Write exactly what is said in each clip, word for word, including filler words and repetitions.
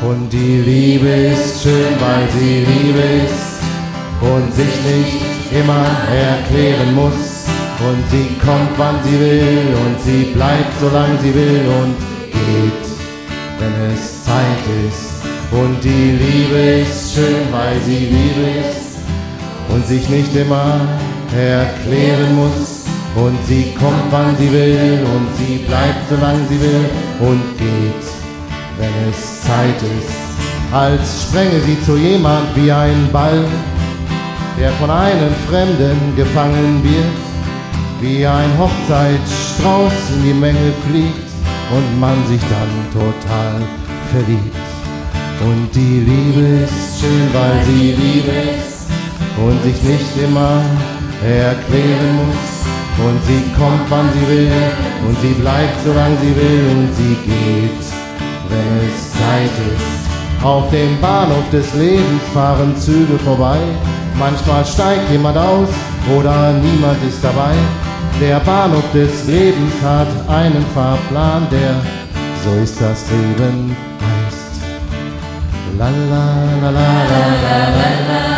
Und die Liebe ist schön, weil sie Liebe ist und sich nicht immer erklären muss. Und sie kommt, wann sie will, und sie bleibt, solange sie will, und geht, wenn es Zeit ist. Und die Liebe ist schön, weil sie Liebe ist und sich nicht immer erklären muss. Und sie kommt, wann sie will, und sie bleibt, solange sie will, und geht, wenn es Zeit ist. Als sprenge sie zu jemand wie ein Ball, der von einem Fremden gefangen wird, wie ein Hochzeitsstrauß in die Menge fliegt und man sich dann total verliebt. Und die Liebe ist schön, weil sie Liebe ist und sich nicht immer erklären muss. Und sie kommt, wann sie will, und sie bleibt, solange sie will, und sie geht, wenn es Zeit ist. Auf dem Bahnhof des Lebens fahren Züge vorbei. Manchmal steigt jemand aus oder niemand ist dabei. Der Bahnhof des Lebens hat einen Fahrplan, der so ist das Leben heißt. La la la la la la la la.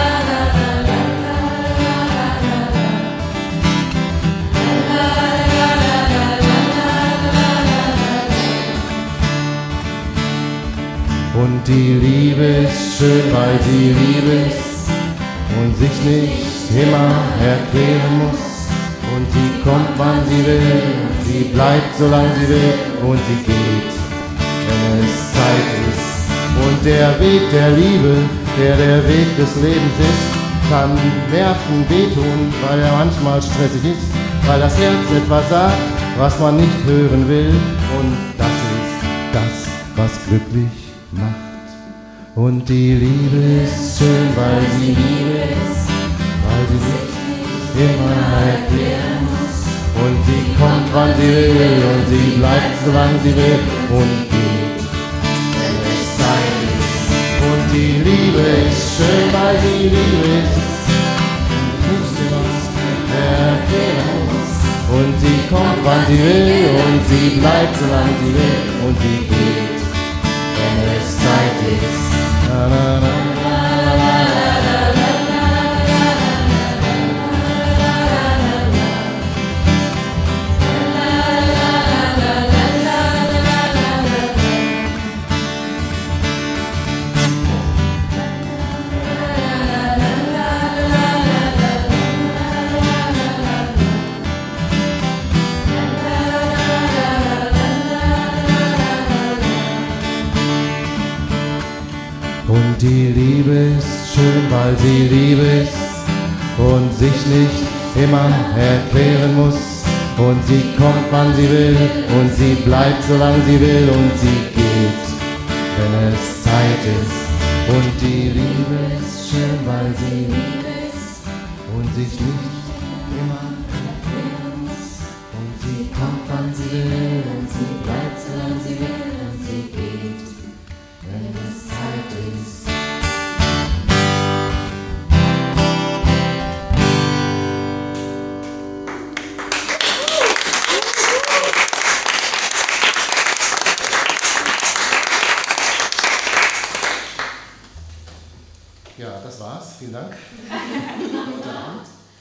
Und die Liebe ist schön, weil sie Liebe ist und sich nicht immer erklären muss. Und sie kommt, wann sie will, und sie bleibt, solange sie will, und sie geht, wenn es Zeit ist. Und der Weg der Liebe, der der Weg des Lebens ist, kann Nerven wehtun, weil er manchmal stressig ist, weil das Herz etwas sagt, was man nicht hören will. Und das ist das, was glücklich macht. Und die Liebe ist schön, weil sie Liebe ist, weil sie sich immer erklären muss. Und sie kommt, wann sie will, und sie bleibt, solange sie will, und geht, wenn es Zeit ist. Und die Liebe ist schön, weil sie Liebe ist und nicht immer erklären muss. Und sie kommt, wann sie will, und sie bleibt, solange sie will, und sie geht, wenn es Zeit ist. Na, na, na. Und die Liebe ist schön, weil sie Liebe ist und sich nicht immer erklären muss. Und sie kommt, wann sie will, und sie bleibt, solange sie will, und sie geht, wenn es Zeit ist. Und die Liebe ist schön, weil sie Liebe ist und sich nicht immer erklären muss. Und sie kommt, wann sie will, und sie bleibt, solange sie will, und sie geht, wenn es Zeit ist. Ja, das war's. Vielen Dank. Guten Abend.